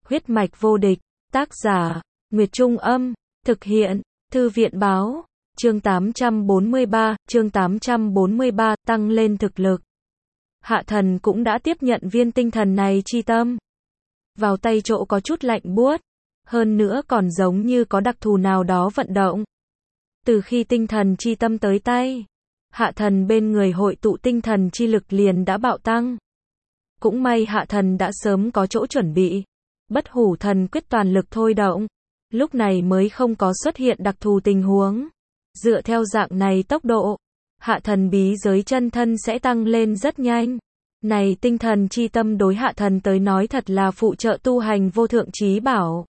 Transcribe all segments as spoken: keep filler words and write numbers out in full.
Huyết mạch vô địch, tác giả, Nguyệt Trung Âm, thực hiện, Thư viện Báo, chương tám trăm bốn mươi ba, chương tám trăm bốn mươi ba, tăng lên thực lực. Hạ thần cũng đã tiếp nhận viên tinh thần này chi tâm. Vào tay chỗ có chút lạnh buốt, hơn nữa còn giống như có đặc thù nào đó vận động. Từ khi tinh thần chi tâm tới tay, hạ thần bên người hội tụ tinh thần chi lực liền đã bạo tăng. Cũng may hạ thần đã sớm có chỗ chuẩn bị. Bất hủ thần quyết toàn lực thôi động, lúc này mới không có xuất hiện đặc thù tình huống. Dựa theo dạng này tốc độ, hạ thần bí giới chân thân sẽ tăng lên rất nhanh. Này tinh thần chi tâm đối hạ thần tới nói thật là phụ trợ tu hành vô thượng trí bảo.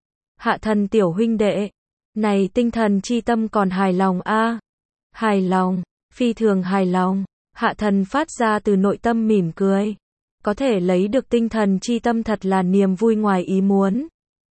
Hạ thần tiểu huynh đệ, này tinh thần chi tâm còn hài lòng a? À? Hài lòng, phi thường hài lòng. Hạ thần phát ra từ nội tâm mỉm cười. Có thể lấy được tinh thần chi tâm thật là niềm vui ngoài ý muốn.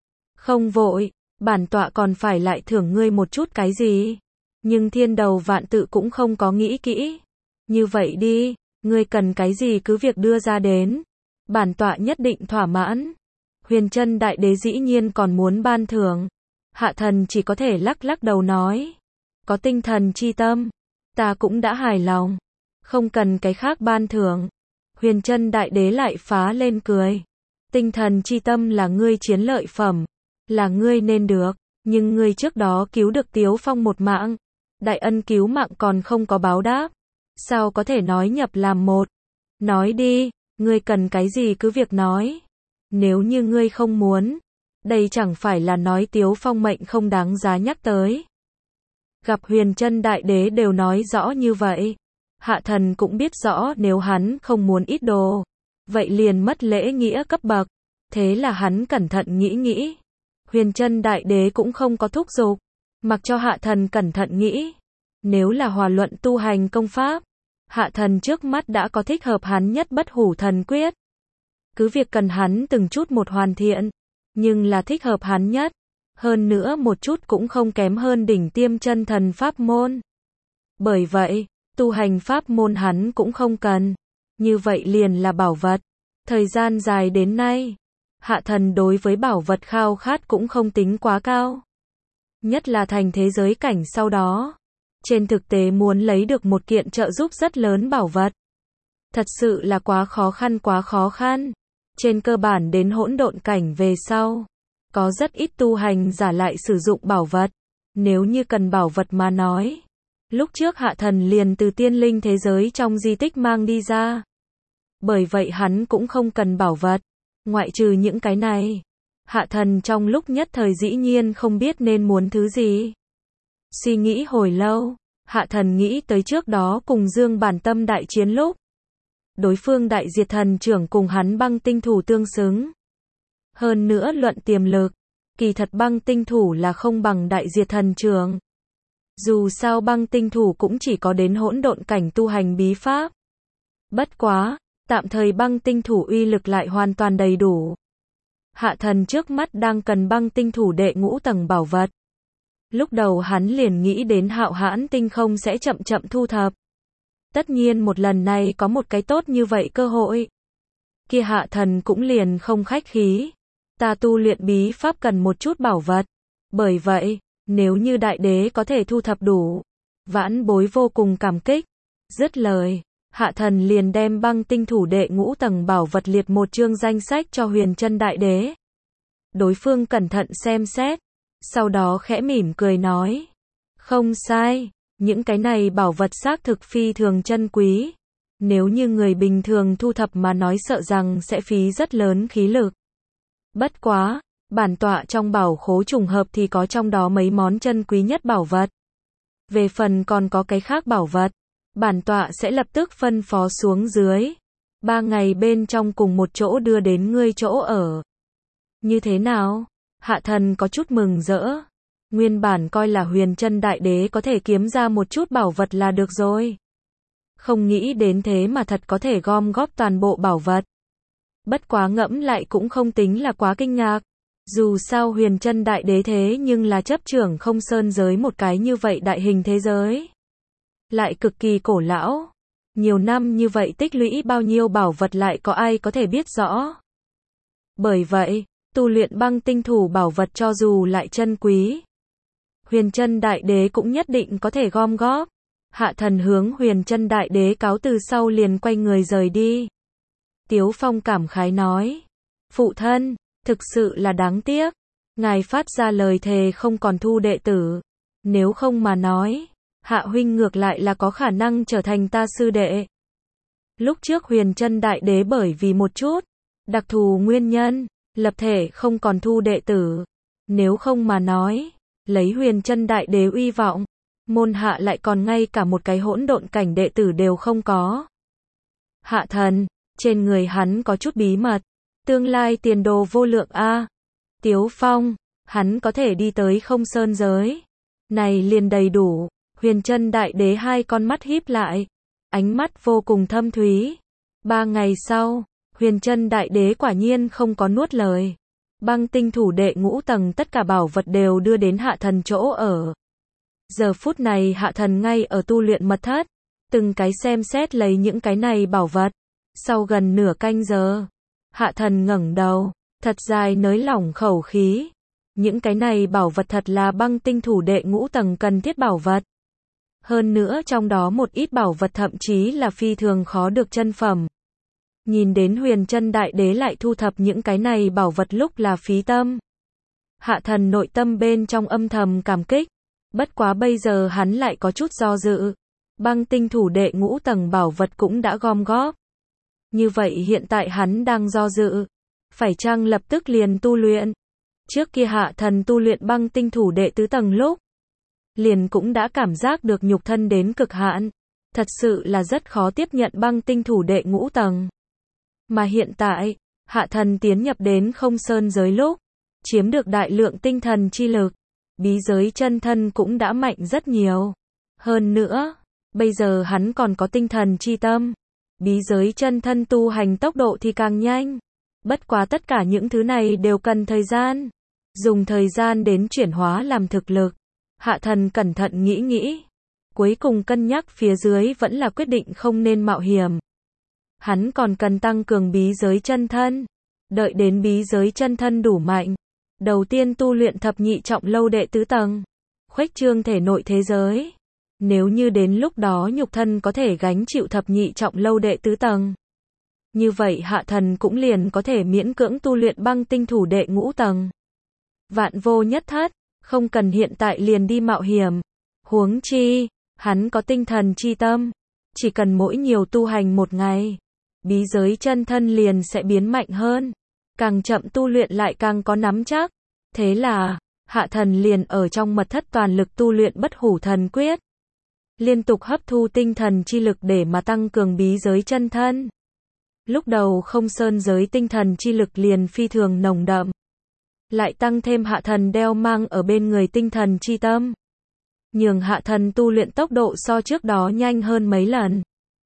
Không vội, bản tọa còn phải lại thưởng ngươi một chút cái gì. Nhưng thiên đầu vạn tự cũng không có nghĩ kỹ. Như vậy đi, ngươi cần cái gì cứ việc đưa ra đến. Bản tọa nhất định thỏa mãn. Huyền Chân Đại Đế dĩ nhiên còn muốn ban thưởng. Hạ thần chỉ có thể lắc lắc đầu nói. Có tinh thần chi tâm, ta cũng đã hài lòng. Không cần cái khác ban thưởng. Huyền Chân Đại Đế lại phá lên cười. Tinh thần chi tâm là ngươi chiến lợi phẩm, là ngươi nên được, nhưng ngươi trước đó cứu được Tiếu Phong một mạng, đại ân cứu mạng còn không có báo đáp, sao có thể nói nhập làm một? Nói đi, ngươi cần cái gì cứ việc nói. Nếu như ngươi không muốn, đây chẳng phải là nói Tiếu Phong mệnh không đáng giá nhắc tới. Gặp Huyền Chân Đại Đế đều nói rõ như vậy. Hạ thần cũng biết rõ nếu hắn không muốn ít đồ, vậy liền mất lễ nghĩa cấp bậc. Thế là hắn cẩn thận nghĩ nghĩ. Huyền Chân Đại Đế cũng không có thúc giục, mặc cho hạ thần cẩn thận nghĩ. Nếu là hòa luận tu hành công pháp, hạ thần trước mắt đã có thích hợp hắn nhất bất hủ thần quyết. Cứ việc cần hắn từng chút một hoàn thiện, nhưng là thích hợp hắn nhất. Hơn nữa một chút cũng không kém hơn đỉnh tiêm chân thần pháp môn. Bởi vậy, tu hành pháp môn hắn cũng không cần. Như vậy liền là bảo vật. Thời gian dài đến nay, hạ thần đối với bảo vật khao khát cũng không tính quá cao. Nhất là thành thế giới cảnh sau đó. Trên thực tế muốn lấy được một kiện trợ giúp rất lớn bảo vật. Thật sự là quá khó khăn quá khó khăn. Trên cơ bản đến hỗn độn cảnh về sau. Có rất ít tu hành giả lại sử dụng bảo vật. Nếu như cần bảo vật mà nói. Lúc trước hạ thần liền từ tiên linh thế giới trong di tích mang đi ra. Bởi vậy hắn cũng không cần bảo vật. Ngoại trừ những cái này. Hạ thần trong lúc nhất thời dĩ nhiên không biết nên muốn thứ gì. Suy nghĩ hồi lâu. Hạ thần nghĩ tới trước đó cùng Dương Bản Tâm đại chiến lúc. Đối phương đại diệt thần trưởng cùng hắn băng tinh thủ tương xứng. Hơn nữa luận tiềm lực. Kỳ thật băng tinh thủ là không bằng đại diệt thần trưởng. Dù sao băng tinh thủ cũng chỉ có đến hỗn độn cảnh tu hành bí pháp. Bất quá, tạm thời băng tinh thủ uy lực lại hoàn toàn đầy đủ. Hạ thần trước mắt đang cần băng tinh thủ đệ ngũ tầng bảo vật. Lúc đầu hắn liền nghĩ đến Hạo Hãn tinh không sẽ chậm chậm thu thập. Tất nhiên một lần này có một cái tốt như vậy cơ hội. Kia hạ thần cũng liền không khách khí. Ta tu luyện bí pháp cần một chút bảo vật. Bởi vậy, nếu như đại đế có thể thu thập đủ, vãn bối vô cùng cảm kích. Dứt lời, hạ thần liền đem băng tinh thủ đệ ngũ tầng bảo vật liệt một chương danh sách cho Huyền Chân Đại Đế. Đối phương cẩn thận xem xét, sau đó khẽ mỉm cười nói. Không sai, những cái này bảo vật xác thực phi thường chân quý. Nếu như người bình thường thu thập mà nói sợ rằng sẽ phí rất lớn khí lực. Bất quá, bản tọa trong bảo khố trùng hợp thì có trong đó mấy món chân quý nhất bảo vật. Về phần còn có cái khác bảo vật, bản tọa sẽ lập tức phân phó xuống dưới. Ba ngày bên trong cùng một chỗ đưa đến ngươi chỗ ở. Như thế nào? Hạ thần có chút mừng rỡ. Nguyên bản coi là Huyền Chân Đại Đế có thể kiếm ra một chút bảo vật là được rồi. Không nghĩ đến thế mà thật có thể gom góp toàn bộ bảo vật. Bất quá ngẫm lại cũng không tính là quá kinh ngạc. Dù sao Huyền Chân Đại Đế thế nhưng là chấp trưởng không sơn giới một cái như vậy đại hình thế giới. Lại cực kỳ cổ lão. Nhiều năm như vậy tích lũy bao nhiêu bảo vật lại có ai có thể biết rõ. Bởi vậy, tu luyện băng tinh thủ bảo vật cho dù lại chân quý, Huyền Chân Đại Đế cũng nhất định có thể gom góp. Hạ thần hướng Huyền Chân Đại Đế cáo từ sau liền quay người rời đi. Tiếu Phong cảm khái nói, phụ thân, thực sự là đáng tiếc, ngài phát ra lời thề không còn thu đệ tử, nếu không mà nói, Hạ huynh ngược lại là có khả năng trở thành ta sư đệ. Lúc trước Huyền Chân Đại Đế bởi vì một chút đặc thù nguyên nhân, lập thể không còn thu đệ tử, nếu không mà nói, lấy Huyền Chân Đại Đế uy vọng, môn hạ lại còn ngay cả một cái hỗn độn cảnh đệ tử đều không có. Hạ thần, trên người hắn có chút bí mật, tương lai tiền đồ vô lượng a. Tiếu Phong, hắn có thể đi tới Không Sơn giới, này liền đầy đủ. Huyền Chân Đại Đế hai con mắt híp lại, ánh mắt vô cùng thâm thúy. Ba ngày sau, Huyền Chân Đại Đế quả nhiên không có nuốt lời. Băng tinh thủ đệ ngũ tầng tất cả bảo vật đều đưa đến hạ thần chỗ ở. Giờ phút này hạ thần ngay ở tu luyện mật thất, từng cái xem xét lấy những cái này bảo vật. Sau gần nửa canh giờ, hạ thần ngẩng đầu, thật dài nới lỏng khẩu khí. Những cái này bảo vật thật là băng tinh thủ đệ ngũ tầng cần thiết bảo vật. Hơn nữa trong đó một ít bảo vật thậm chí là phi thường khó được chân phẩm. Nhìn đến Huyền Chân Đại Đế lại thu thập những cái này bảo vật lúc là phí tâm. Hạ thần nội tâm bên trong âm thầm cảm kích. Bất quá bây giờ hắn lại có chút do dự. Băng tinh thủ đệ ngũ tầng bảo vật cũng đã gom góp. Như vậy hiện tại hắn đang do dự. Phải chăng lập tức liền tu luyện? Trước kia hạ thần tu luyện băng tinh thủ đệ tứ tầng lúc, liền cũng đã cảm giác được nhục thân đến cực hạn. Thật sự là rất khó tiếp nhận băng tinh thủ đệ ngũ tầng. Mà hiện tại, hạ thần tiến nhập đến Không Sơn giới lúc, chiếm được đại lượng tinh thần chi lực, bí giới chân thân cũng đã mạnh rất nhiều. Hơn nữa, bây giờ hắn còn có tinh thần chi tâm, bí giới chân thân tu hành tốc độ thì càng nhanh. Bất quá tất cả những thứ này đều cần thời gian, dùng thời gian đến chuyển hóa làm thực lực. Hạ thần cẩn thận nghĩ nghĩ, cuối cùng cân nhắc phía dưới vẫn là quyết định không nên mạo hiểm. Hắn còn cần tăng cường bí giới chân thân, đợi đến bí giới chân thân đủ mạnh, đầu tiên tu luyện thập nhị trọng lâu đệ tứ tầng, khuếch trương thể nội thế giới. Nếu như đến lúc đó nhục thân có thể gánh chịu thập nhị trọng lâu đệ tứ tầng, như vậy hạ thần cũng liền có thể miễn cưỡng tu luyện băng tinh thủ đệ ngũ tầng. Vạn vô nhất thất, không cần hiện tại liền đi mạo hiểm. Huống chi, hắn có tinh thần chi tâm, chỉ cần mỗi nhiều tu hành một ngày, bí giới chân thân liền sẽ biến mạnh hơn. Càng chậm tu luyện lại càng có nắm chắc. Thế là, hạ thần liền ở trong mật thất toàn lực tu luyện bất hủ thần quyết. Liên tục hấp thu tinh thần chi lực để mà tăng cường bí giới chân thân. Lúc đầu Không Sơn giới tinh thần chi lực liền phi thường nồng đậm. Lại tăng thêm hạ thần đeo mang ở bên người tinh thần chi tâm, nhường hạ thần tu luyện tốc độ so trước đó nhanh hơn mấy lần.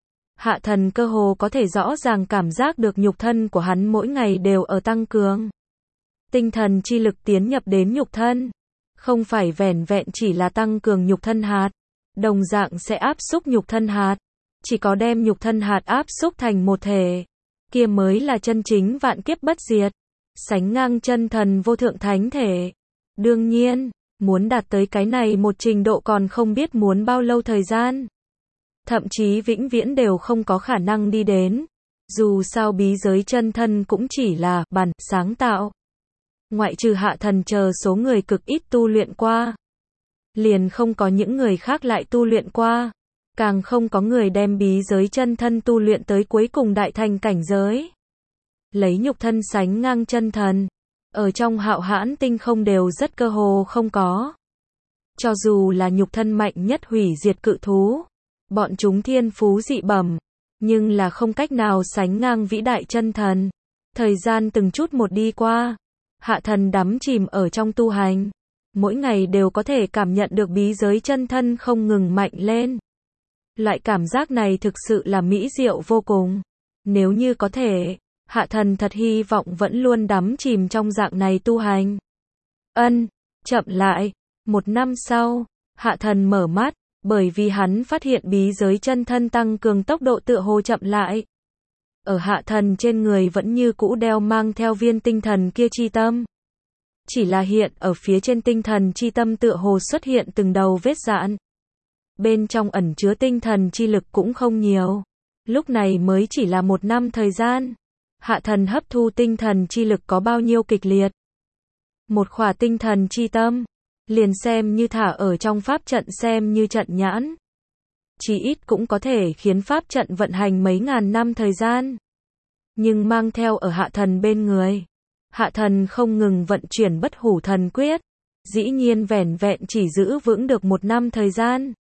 Hạ thần cơ hồ có thể rõ ràng cảm giác được nhục thân của hắn mỗi ngày đều ở tăng cường. Tinh thần chi lực tiến nhập đến nhục thân, không phải vẻn vẹn chỉ là tăng cường nhục thân hạt, đồng dạng sẽ áp xúc nhục thân hạt. Chỉ có đem nhục thân hạt áp xúc thành một thể, kia mới là chân chính vạn kiếp bất diệt, sánh ngang chân thần vô thượng thánh thể. Đương nhiên, muốn đạt tới cái này một trình độ còn không biết muốn bao lâu thời gian. Thậm chí vĩnh viễn đều không có khả năng đi đến. Dù sao bí giới chân thân cũng chỉ là bản sáng tạo. Ngoại trừ hạ thần chờ số người cực ít tu luyện qua, liền không có những người khác lại tu luyện qua. Càng không có người đem bí giới chân thân tu luyện tới cuối cùng đại thành cảnh giới. Lấy nhục thân sánh ngang chân thần, ở trong hạo hãn tinh không đều rất cơ hồ không có. Cho dù là nhục thân mạnh nhất hủy diệt cự thú, bọn chúng thiên phú dị bẩm, nhưng là không cách nào sánh ngang vĩ đại chân thần. Thời gian từng chút một đi qua, hạ thần đắm chìm ở trong tu hành, mỗi ngày đều có thể cảm nhận được bí giới chân thân không ngừng mạnh lên. Loại cảm giác này thực sự là mỹ diệu vô cùng. Nếu như có thể, hạ thần thật hy vọng vẫn luôn đắm chìm trong dạng này tu hành. Ân, chậm lại. Một năm sau, hạ thần mở mắt, bởi vì hắn phát hiện bí giới chân thân tăng cường tốc độ tựa hồ chậm lại. ở hạ thần trên người vẫn như cũ đeo mang theo viên tinh thần kia chi tâm. Chỉ là hiện ở phía trên tinh thần chi tâm tựa hồ xuất hiện từng đầu vết rạn. Bên trong ẩn chứa tinh thần chi lực cũng không nhiều. Lúc này mới chỉ là một năm thời gian. Hạ thần hấp thu tinh thần chi lực có bao nhiêu kịch liệt. Một khỏa tinh thần chi tâm, liền xem như thả ở trong pháp trận xem như trận nhãn. Chỉ ít cũng có thể khiến pháp trận vận hành mấy ngàn năm thời gian. Nhưng mang theo ở hạ thần bên người. Hạ thần không ngừng vận chuyển bất hủ thần quyết. Dĩ nhiên vẻn vẹn chỉ giữ vững được một năm thời gian.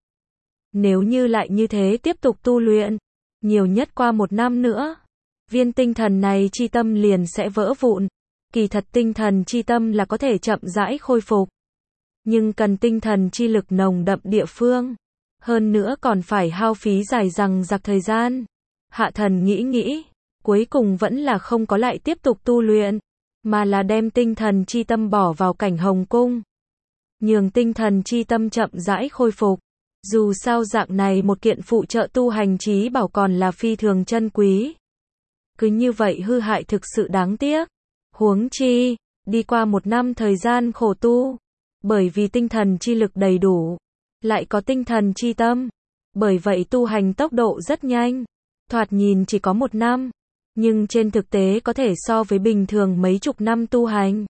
Nếu như lại như thế tiếp tục tu luyện, nhiều nhất qua một năm nữa, viên tinh thần này chi tâm liền sẽ vỡ vụn. Kỳ thật tinh thần chi tâm là có thể chậm rãi khôi phục. Nhưng cần tinh thần chi lực nồng đậm địa phương. Hơn nữa còn phải hao phí dài dằng dặc thời gian. Hạ thần nghĩ nghĩ, cuối cùng vẫn là không có lại tiếp tục tu luyện, mà là đem tinh thần chi tâm bỏ vào cảnh hồng cung. Nhường tinh thần chi tâm chậm rãi khôi phục. Dù sao dạng này một kiện phụ trợ tu hành trí bảo còn là phi thường chân quý. Cứ như vậy hư hại thực sự đáng tiếc. Huống chi, đi qua một năm thời gian khổ tu, bởi vì tinh thần chi lực đầy đủ, lại có tinh thần chi tâm, bởi vậy tu hành tốc độ rất nhanh, thoạt nhìn chỉ có một năm, nhưng trên thực tế có thể so với bình thường mấy chục năm tu hành.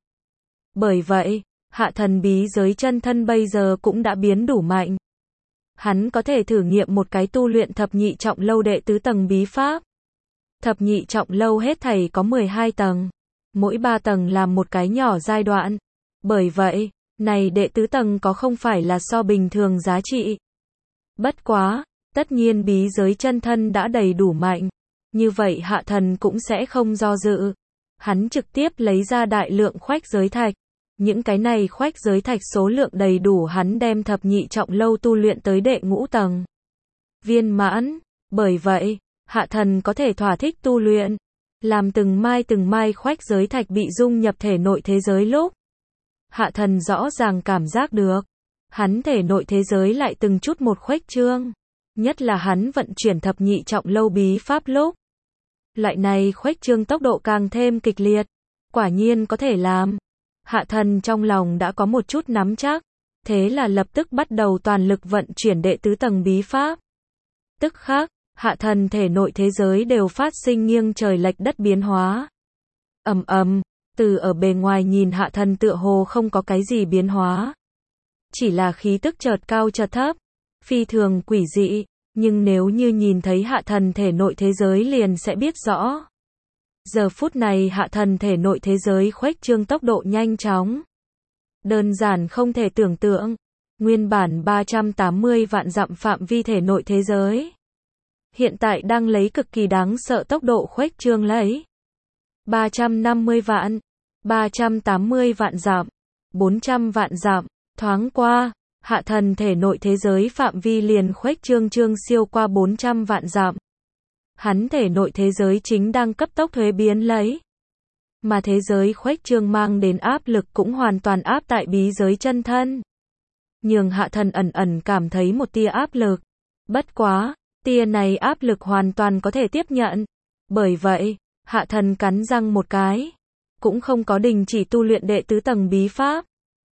Bởi vậy, hạ thần bí giới chân thân bây giờ cũng đã biến đủ mạnh. Hắn có thể thử nghiệm một cái tu luyện thập nhị trọng lâu đệ tứ tầng bí pháp. Thập nhị trọng lâu hết thảy có mười hai tầng. Mỗi ba tầng làm một cái nhỏ giai đoạn. Bởi vậy, này đệ tứ tầng có không phải là so bình thường giá trị. Bất quá, tất nhiên bí giới chân thân đã đầy đủ mạnh. Như vậy hạ thần cũng sẽ không do dự. Hắn trực tiếp lấy ra đại lượng khoách giới thạch. Những cái này khoách giới thạch số lượng đầy đủ hắn đem thập nhị trọng lâu tu luyện tới đệ ngũ tầng. Viên mãn. Bởi vậy, hạ thần có thể thỏa thích tu luyện. Làm từng mai từng mai khoách giới thạch bị dung nhập thể nội thế giới lúc. Hạ thần rõ ràng cảm giác được. Hắn thể nội thế giới lại từng chút một khuếch trương. Nhất là hắn vận chuyển thập nhị trọng lâu bí pháp lúc. Loại này khuếch trương tốc độ càng thêm kịch liệt. Quả nhiên có thể làm. Hạ thần trong lòng đã có một chút nắm chắc. Thế là lập tức bắt đầu toàn lực vận chuyển đệ tứ tầng bí pháp. Tức khắc, hạ thần thể nội thế giới đều phát sinh nghiêng trời lệch đất biến hóa. Ầm ầm, từ ở bề ngoài nhìn hạ thần tựa hồ không có cái gì biến hóa. Chỉ là khí tức chợt cao chợt thấp, phi thường quỷ dị, nhưng nếu như nhìn thấy hạ thần thể nội thế giới liền sẽ biết rõ. Giờ phút này hạ thần thể nội thế giới khuếch trương tốc độ nhanh chóng. Đơn giản không thể tưởng tượng, nguyên bản ba trăm tám mươi vạn dặm phạm vi thể nội thế giới. Hiện tại đang lấy cực kỳ đáng sợ tốc độ khuếch trương lấy. ba trăm năm mươi vạn, ba trăm tám mươi vạn dặm, bốn trăm vạn dặm, thoáng qua, hạ thần thể nội thế giới phạm vi liền khuếch trương trương siêu qua bốn trăm vạn dặm. Hắn thể nội thế giới chính đang cấp tốc thuế biến lấy. Mà thế giới khuếch trương mang đến áp lực cũng hoàn toàn áp tại bí giới chân thân. Nhường hạ thần ẩn ẩn cảm thấy một tia áp lực. Bất quá, tia này áp lực hoàn toàn có thể tiếp nhận. Bởi vậy, hạ thần cắn răng một cái. Cũng không có đình chỉ tu luyện đệ tứ tầng bí pháp.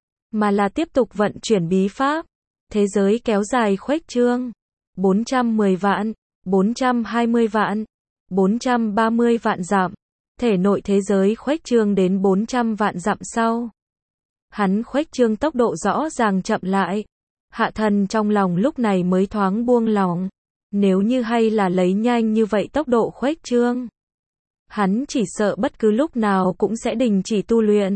Mà là tiếp tục vận chuyển bí pháp. Thế giới kéo dài khuếch trương. bốn trăm mười vạn, bốn trăm hai mươi vạn, bốn trăm ba mươi vạn dặm. Thể nội thế giới khuếch trương đến bốn trăm vạn dặm sau. Hắn khuếch trương tốc độ rõ ràng chậm lại. Hạ thần trong lòng lúc này mới thoáng buông lòng. Nếu như hay là lấy nhanh như vậy tốc độ khuếch trương. Hắn chỉ sợ bất cứ lúc nào cũng sẽ đình chỉ tu luyện.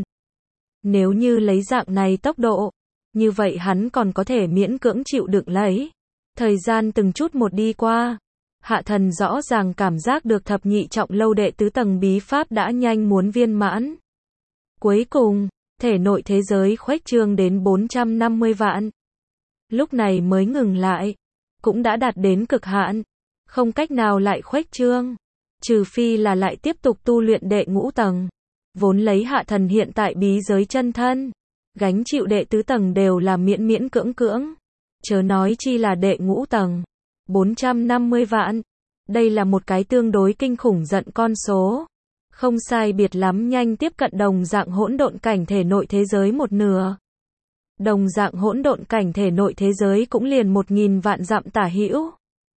Nếu như lấy dạng này tốc độ, như vậy hắn còn có thể miễn cưỡng chịu đựng lấy. Thời gian từng chút một đi qua. Hạ thần rõ ràng cảm giác được thập nhị trọng lâu đệ tứ tầng bí pháp đã nhanh muốn viên mãn. Cuối cùng, thể nội thế giới khuếch trương đến bốn trăm năm mươi vạn. Lúc này mới ngừng lại. Cũng đã đạt đến cực hạn. Không cách nào lại khuếch trương. Trừ phi là lại tiếp tục tu luyện đệ ngũ tầng. Vốn lấy hạ thần hiện tại bí giới chân thân. Gánh chịu đệ tứ tầng đều là miễn miễn cưỡng cưỡng. Chớ nói chi là đệ ngũ tầng. bốn trăm năm mươi vạn. Đây là một cái tương đối kinh khủng giận con số. Không sai biệt lắm nhanh tiếp cận đồng dạng hỗn độn cảnh thể nội thế giới một nửa. Đồng dạng hỗn độn cảnh thể nội thế giới cũng liền một nghìn vạn dặm tả hữu.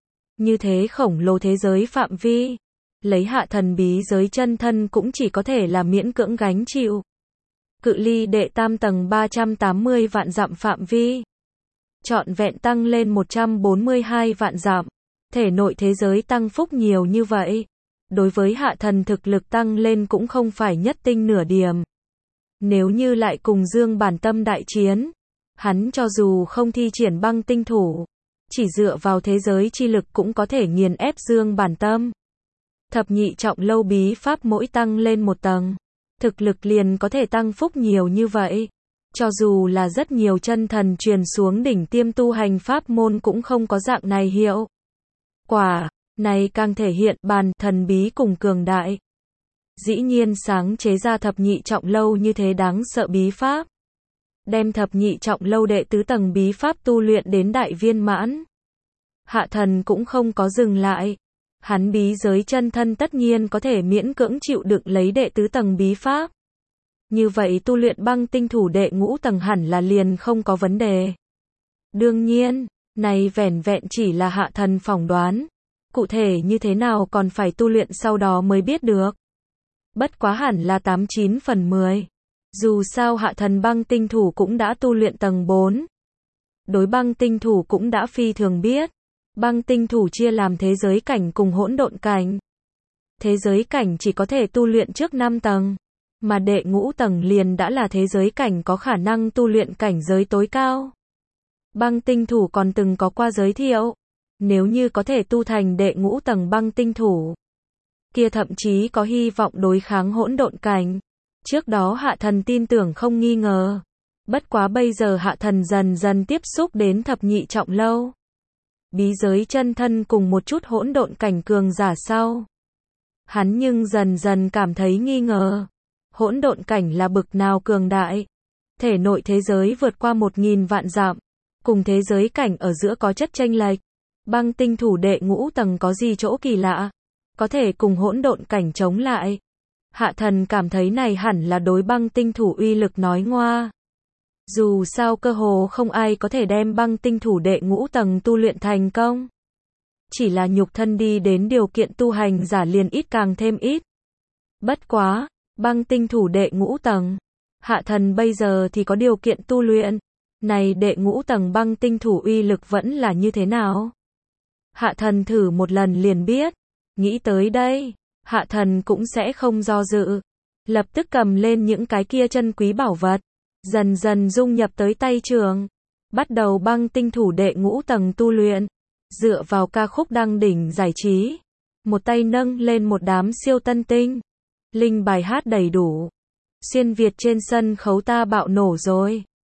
Như thế khổng lồ thế giới phạm vi, lấy hạ thần bí giới chân thân cũng chỉ có thể là miễn cưỡng gánh chịu. Cự ly đệ tam tầng ba trăm tám mươi vạn dặm phạm vi, trọn vẹn tăng lên một trăm bốn mươi hai vạn dặm. Thể nội thế giới tăng phúc nhiều như vậy, đối với hạ thần thực lực tăng lên cũng không phải nhất tinh nửa điểm. Nếu như lại cùng Dương Bản Tâm đại chiến, hắn cho dù không thi triển băng tinh thủ, chỉ dựa vào thế giới chi lực cũng có thể nghiền ép Dương Bản Tâm. Thập nhị trọng lâu bí pháp mỗi tăng lên một tầng, thực lực liền có thể tăng phúc nhiều như vậy. Cho dù là rất nhiều chân thần truyền xuống đỉnh tiêm tu hành pháp môn cũng không có dạng này hiệu quả, này càng thể hiện bàn thần bí cùng cường đại. Dĩ nhiên sáng chế ra thập nhị trọng lâu như thế đáng sợ bí pháp, đem thập nhị trọng lâu đệ tứ tầng bí pháp tu luyện đến đại viên mãn. Hạ thần cũng không có dừng lại, hắn bí giới chân thân tất nhiên có thể miễn cưỡng chịu đựng lấy đệ tứ tầng bí pháp. Như vậy tu luyện băng tinh thủ đệ ngũ tầng hẳn là liền không có vấn đề. Đương nhiên, này vẻn vẹn chỉ là hạ thần phỏng đoán, cụ thể như thế nào còn phải tu luyện sau đó mới biết được. Bất quá hẳn là tám chín phần mười. Dù sao hạ thần băng tinh thủ cũng đã tu luyện tầng bốn. Đối băng tinh thủ cũng đã phi thường biết. Băng tinh thủ chia làm thế giới cảnh cùng hỗn độn cảnh. Thế giới cảnh chỉ có thể tu luyện trước năm tầng, mà đệ ngũ tầng liền đã là thế giới cảnh có khả năng tu luyện cảnh giới tối cao. Băng tinh thủ còn từng có qua giới thiệu, nếu như có thể tu thành đệ ngũ tầng băng tinh thủ, kia thậm chí có hy vọng đối kháng hỗn độn cảnh. Trước đó hạ thần tin tưởng không nghi ngờ. Bất quá bây giờ hạ thần dần dần tiếp xúc đến thập nhị trọng lâu, bí giới chân thân cùng một chút hỗn độn cảnh cường giả sau, hắn nhưng dần dần cảm thấy nghi ngờ. Hỗn độn cảnh là bực nào cường đại, thể nội thế giới vượt qua một nghìn vạn dặm, cùng thế giới cảnh ở giữa có chất chênh lệch. Băng tinh thủ đệ ngũ tầng có gì chỗ kỳ lạ, có thể cùng hỗn độn cảnh chống lại. Hạ thần cảm thấy này hẳn là đối băng tinh thủ uy lực nói ngoa. Dù sao cơ hồ không ai có thể đem băng tinh thủ đệ ngũ tầng tu luyện thành công. Chỉ là nhục thân đi đến điều kiện tu hành giả liền ít càng thêm ít. Bất quá, băng tinh thủ đệ ngũ tầng, hạ thần bây giờ thì có điều kiện tu luyện. Này đệ ngũ tầng băng tinh thủ uy lực vẫn là như thế nào? Hạ thần thử một lần liền biết. Nghĩ tới đây, hạ thần cũng sẽ không do dự. Lập tức cầm lên những cái kia chân quý bảo vật, dần dần dung nhập tới tay trường. Bắt đầu băng tinh thủ đệ ngũ tầng tu luyện. Dựa vào ca khúc đăng đỉnh giải trí, một tay nâng lên một đám siêu tân tinh. Linh bài hát đầy đủ. Xuyên Việt trên sân khấu ta bạo nổ rồi.